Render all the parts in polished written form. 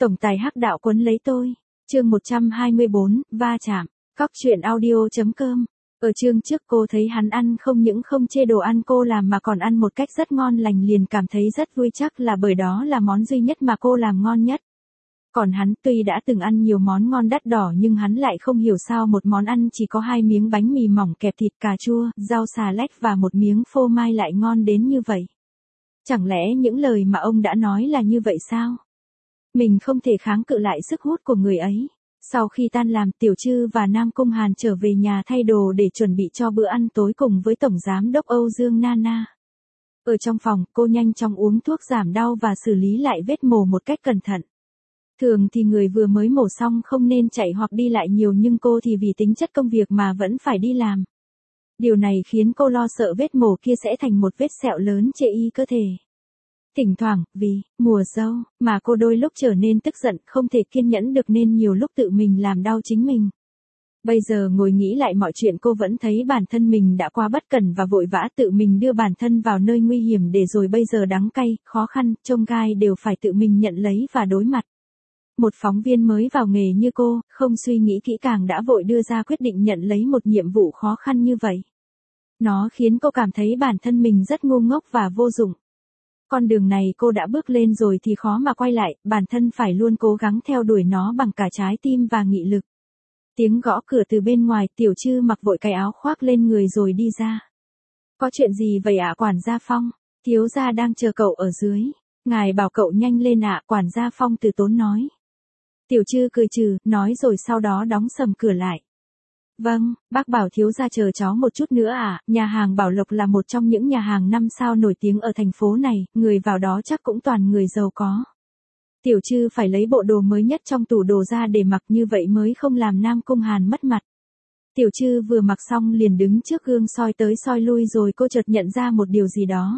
Tổng tài hắc đạo quấn lấy tôi. Chương 124, va chạm. Cóc truyện audio.com. Ở chương trước cô thấy hắn ăn không những không chê đồ ăn cô làm mà còn ăn một cách rất ngon lành, liền cảm thấy rất vui, chắc là bởi đó là món duy nhất mà cô làm ngon nhất. Còn hắn tuy đã từng ăn nhiều món ngon đắt đỏ nhưng hắn lại không hiểu sao một món ăn chỉ có 2 miếng bánh mì mỏng kẹp thịt cà chua, rau xà lách và một miếng phô mai lại ngon đến như vậy. Chẳng lẽ những lời mà ông đã nói là như vậy sao? Mình không thể kháng cự lại sức hút của người ấy. Sau khi tan làm, Tiểu Trư và Nam Cung Hàn trở về nhà thay đồ để chuẩn bị cho bữa ăn tối cùng với Tổng Giám đốc Âu Dương Nana. Ở trong phòng, cô nhanh chóng uống thuốc giảm đau và xử lý lại vết mổ một cách cẩn thận. Thường thì người vừa mới mổ xong không nên chạy hoặc đi lại nhiều, nhưng cô thì vì tính chất công việc mà vẫn phải đi làm. Điều này khiến cô lo sợ vết mổ kia sẽ thành một vết sẹo lớn chê y cơ thể. Thỉnh thoảng, vì mùa dâu mà cô đôi lúc trở nên tức giận, không thể kiên nhẫn được nên nhiều lúc tự mình làm đau chính mình. Bây giờ ngồi nghĩ lại mọi chuyện, cô vẫn thấy bản thân mình đã quá bất cẩn và vội vã, tự mình đưa bản thân vào nơi nguy hiểm để rồi bây giờ đắng cay, khó khăn, chông gai đều phải tự mình nhận lấy và đối mặt. Một phóng viên mới vào nghề như cô, không suy nghĩ kỹ càng đã vội đưa ra quyết định nhận lấy một nhiệm vụ khó khăn như vậy. Nó khiến cô cảm thấy bản thân mình rất ngu ngốc và vô dụng. Con đường này cô đã bước lên rồi thì khó mà quay lại, bản thân phải luôn cố gắng theo đuổi nó bằng cả trái tim và nghị lực. Tiếng gõ cửa từ bên ngoài, Tiểu Trư mặc vội cái áo khoác lên người rồi đi ra. Có chuyện gì vậy ạ quản gia Phong? Thiếu gia đang chờ cậu ở dưới. Ngài bảo cậu nhanh lên ạ, quản gia Phong từ tốn nói. Tiểu Trư cười trừ, nói rồi sau đó đóng sầm cửa lại. Vâng, bác bảo thiếu gia chờ cháu một chút nữa à, nhà hàng Bảo Lộc là một trong những nhà hàng 5 sao nổi tiếng ở thành phố này, người vào đó chắc cũng toàn người giàu có. Tiểu Trư phải lấy bộ đồ mới nhất trong tủ đồ ra để mặc, như vậy mới không làm Nam Cung Hàn mất mặt. Tiểu Trư vừa mặc xong liền đứng trước gương soi tới soi lui, rồi cô chợt nhận ra một điều gì đó.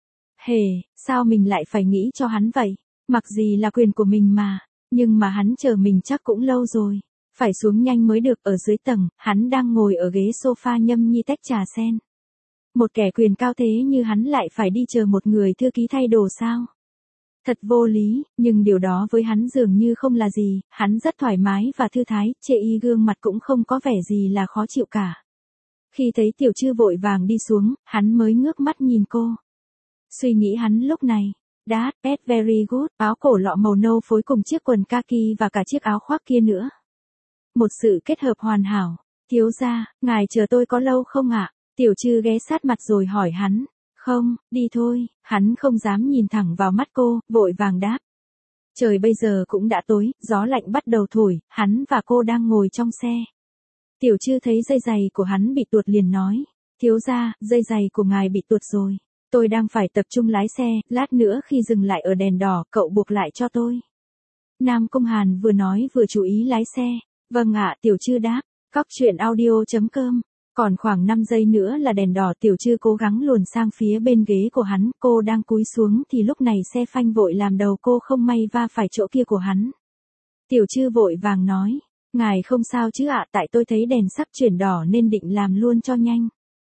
Hề, sao mình lại phải nghĩ cho hắn vậy? Mặc gì là quyền của mình mà, nhưng mà hắn chờ mình chắc cũng lâu rồi. Phải xuống nhanh mới được. Ở dưới tầng, hắn đang ngồi ở ghế sofa nhâm nhi tách trà sen. Một kẻ quyền cao thế như hắn lại phải đi chờ một người thư ký thay đồ sao? Thật vô lý, nhưng điều đó với hắn dường như không là gì, hắn rất thoải mái và thư thái, chê y gương mặt cũng không có vẻ gì là khó chịu cả. Khi thấy Tiểu Trư vội vàng đi xuống, hắn mới ngước mắt nhìn cô. Suy nghĩ hắn lúc này, that's very good, áo cổ lọ màu nâu phối cùng chiếc quần kaki và cả chiếc áo khoác kia nữa. Một sự kết hợp hoàn hảo. Thiếu gia, ngài chờ tôi có lâu không ạ? Tiểu Trư ghé sát mặt rồi hỏi hắn. Không, đi thôi. Hắn không dám nhìn thẳng vào mắt cô, vội vàng đáp. Trời bây giờ cũng đã tối, gió lạnh bắt đầu thổi, hắn và cô đang ngồi trong xe. Tiểu Trư thấy dây giày của hắn bị tuột liền nói. Thiếu gia, dây giày của ngài bị tuột rồi. Tôi đang phải tập trung lái xe, lát nữa khi dừng lại ở đèn đỏ, cậu buộc lại cho tôi. Nam Cung Hàn vừa nói vừa chú ý lái xe. Vâng ạ, Tiểu Trư đáp. Cóc truyện audio.com. Còn khoảng 5 giây nữa là đèn đỏ, Tiểu Trư cố gắng luồn sang phía bên ghế của hắn, cô đang cúi xuống thì lúc này xe phanh vội làm đầu cô không may va phải chỗ kia của hắn. Tiểu Trư vội vàng nói, ngài không sao chứ ạ, tại tôi thấy đèn sắc chuyển đỏ nên định làm luôn cho nhanh.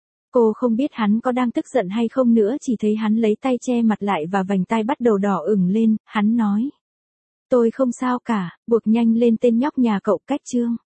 Cô không biết hắn có đang tức giận hay không nữa, chỉ thấy hắn lấy tay che mặt lại và vành tai bắt đầu đỏ ửng lên, hắn nói. Tôi không sao cả, buộc nhanh lên tên nhóc nhà cậu. Cách chương